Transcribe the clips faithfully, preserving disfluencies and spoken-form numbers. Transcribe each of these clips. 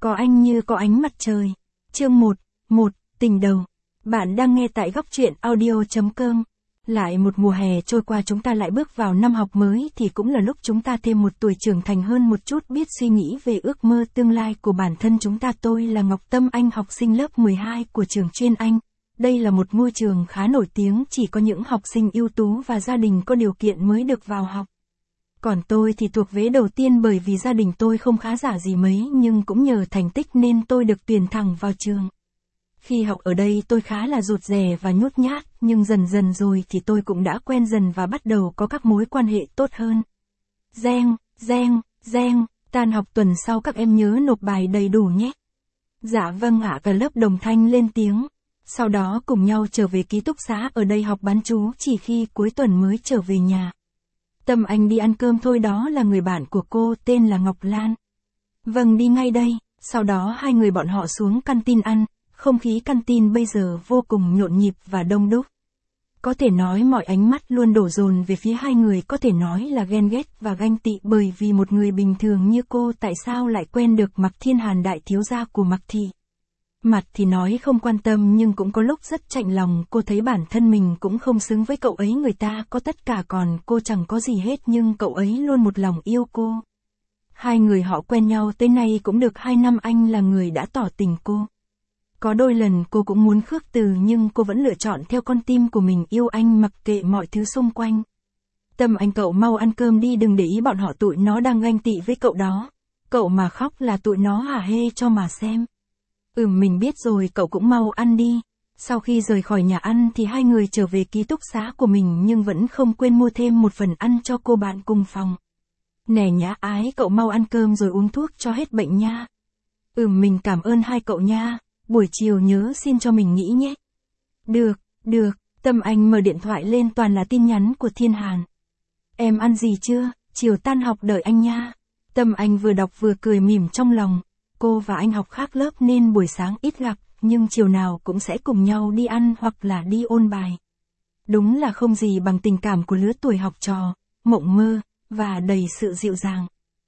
Có anh như có ánh mặt trời. Chương một, một, tình đầu. Bạn đang nghe tại góc truyện audio chấm com. Lại một mùa hè trôi qua, chúng ta lại bước vào năm học mới, thì cũng là lúc chúng ta thêm một tuổi trưởng thành hơn một chút, biết suy nghĩ về ước mơ tương lai của bản thân chúng ta. Tôi là Ngọc Tâm Anh, học sinh lớp mười hai của trường chuyên Anh. Đây là một ngôi trường khá nổi tiếng, chỉ có những học sinh ưu tú và gia đình có điều kiện mới được vào học. Còn tôi thì thuộc vế đầu tiên, bởi vì gia đình tôi không khá giả gì mấy, nhưng cũng nhờ thành tích nên tôi được tuyển thẳng vào trường. Khi học ở đây tôi khá là rụt rè và nhút nhát, nhưng dần dần rồi thì tôi cũng đã quen dần và bắt đầu có các mối quan hệ tốt hơn. Reng, reng, reng, tan học tuần sau các em nhớ nộp bài đầy đủ nhé. Dạ vâng ạ. Cả lớp đồng thanh lên tiếng. Sau đó cùng nhau trở về ký túc xá ở đây học bán trú, chỉ khi cuối tuần mới trở về nhà. Tâm Anh đi ăn cơm thôi, đó là người bạn của cô, tên là Ngọc Lan. Vâng, đi ngay đây. Sau đó hai người bọn họ xuống canteen ăn. Không khí canteen bây giờ vô cùng nhộn nhịp và đông đúc. Có thể nói mọi ánh mắt luôn đổ dồn về phía hai người, có thể nói là ghen ghét và ganh tị, bởi vì một người bình thường như cô tại sao lại quen được Mạc Thiên Hàn, đại thiếu gia của Mạc Thị. Mặt thì nói không quan tâm nhưng cũng có lúc rất chạnh lòng, cô thấy bản thân mình cũng không xứng với cậu ấy, người ta có tất cả còn cô chẳng có gì hết, nhưng cậu ấy luôn một lòng yêu cô. Hai người họ quen nhau tới nay cũng được hai năm, anh là người đã tỏ tình cô. Có đôi lần cô cũng muốn khước từ nhưng cô vẫn lựa chọn theo con tim của mình, yêu anh mặc kệ mọi thứ xung quanh. Tâm Anh, cậu mau ăn cơm đi, đừng để ý bọn họ, tụi nó đang ganh tị với cậu đó. Cậu mà khóc là tụi nó hả hê cho mà xem. Ừm, mình biết rồi, cậu cũng mau ăn đi. Sau khi rời khỏi nhà ăn thì hai người trở về ký túc xá của mình, nhưng vẫn không quên mua thêm một phần ăn cho cô bạn cùng phòng. Nè nhã ái, cậu mau ăn cơm rồi uống thuốc cho hết bệnh nha. Ừm, mình cảm ơn hai cậu nha. Buổi chiều nhớ xin cho mình nghỉ nhé. Được, được. Tâm Anh mở điện thoại lên, toàn là tin nhắn của Thiên Hàn. Em ăn gì chưa? Chiều tan học đợi anh nha. Tâm Anh vừa đọc vừa cười mỉm trong lòng. Cô và anh học khác lớp nên buổi sáng ít gặp, nhưng chiều nào cũng sẽ cùng nhau đi ăn hoặc là đi ôn bài. Đúng là không gì bằng tình cảm của lứa tuổi học trò, mộng mơ, và đầy sự dịu dàng.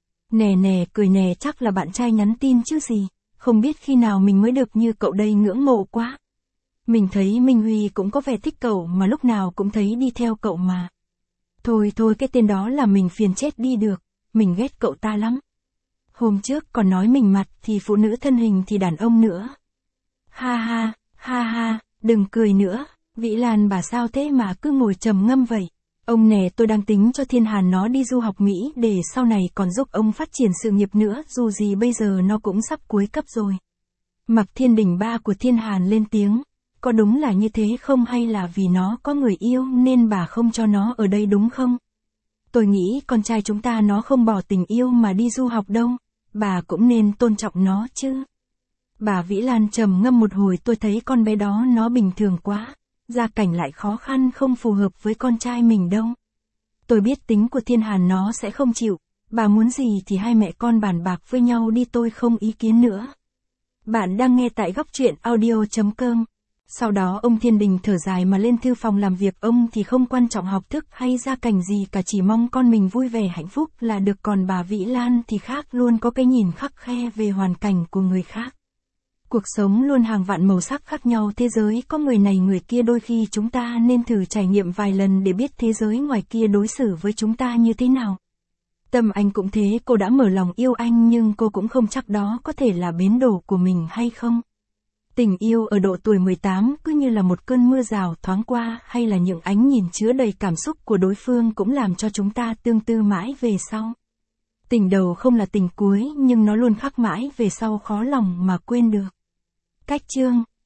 Nè nè, cười nè, chắc là bạn trai nhắn tin chứ gì. Không biết khi nào mình mới được như cậu đây, ngưỡng mộ quá. Mình thấy Minh Huy cũng có vẻ thích cậu mà lúc nào cũng thấy đi theo cậu mà. Thôi thôi, cái tên đó là mình phiền chết đi được, mình ghét cậu ta lắm. Hôm trước còn nói mình mặt thì phụ nữ, thân hình thì đàn ông nữa. Ha ha, ha ha, đừng cười nữa, Vĩ Lan bà sao thế mà cứ ngồi trầm ngâm vậy. Ông nè, tôi đang tính cho Thiên Hàn nó đi du học Mỹ để sau này còn giúp ông phát triển sự nghiệp nữa, dù gì bây giờ nó cũng sắp cuối cấp rồi. Mạc Thiên Đình, ba của Thiên Hàn, lên tiếng. Có đúng là như thế không, hay là vì nó có người yêu nên bà không cho nó ở đây đúng không? Tôi nghĩ con trai chúng ta nó không bỏ tình yêu mà đi du học đâu, bà cũng nên tôn trọng nó chứ. Bà Vĩ Lan trầm ngâm một hồi, tôi thấy con bé đó nó bình thường quá. Gia cảnh lại khó khăn, không phù hợp với con trai mình đâu. Tôi biết tính của Thiên Hàn nó sẽ không chịu, bà muốn gì thì hai mẹ con bàn bạc với nhau đi, tôi không ý kiến nữa. Bạn đang nghe tại góc truyện audio chấm com. Sau đó ông Thiên Đình thở dài mà lên thư phòng làm việc, ông thì không quan trọng học thức hay gia cảnh gì cả, chỉ mong con mình vui vẻ hạnh phúc là được, còn bà Vĩ Lan thì khác, luôn có cái nhìn khắt khe về hoàn cảnh của người khác. Cuộc sống luôn hàng vạn màu sắc khác nhau, thế giới có người này người kia, đôi khi chúng ta nên thử trải nghiệm vài lần để biết thế giới ngoài kia đối xử với chúng ta như thế nào. Tâm Anh cũng thế, cô đã mở lòng yêu anh nhưng cô cũng không chắc đó có thể là bến đỗ của mình hay không. Tình yêu ở độ tuổi mười tám cứ như là một cơn mưa rào thoáng qua, hay là những ánh nhìn chứa đầy cảm xúc của đối phương cũng làm cho chúng ta tương tư mãi về sau. Tình đầu không là tình cuối, nhưng nó luôn khắc mãi về sau, khó lòng mà quên được. Cách chương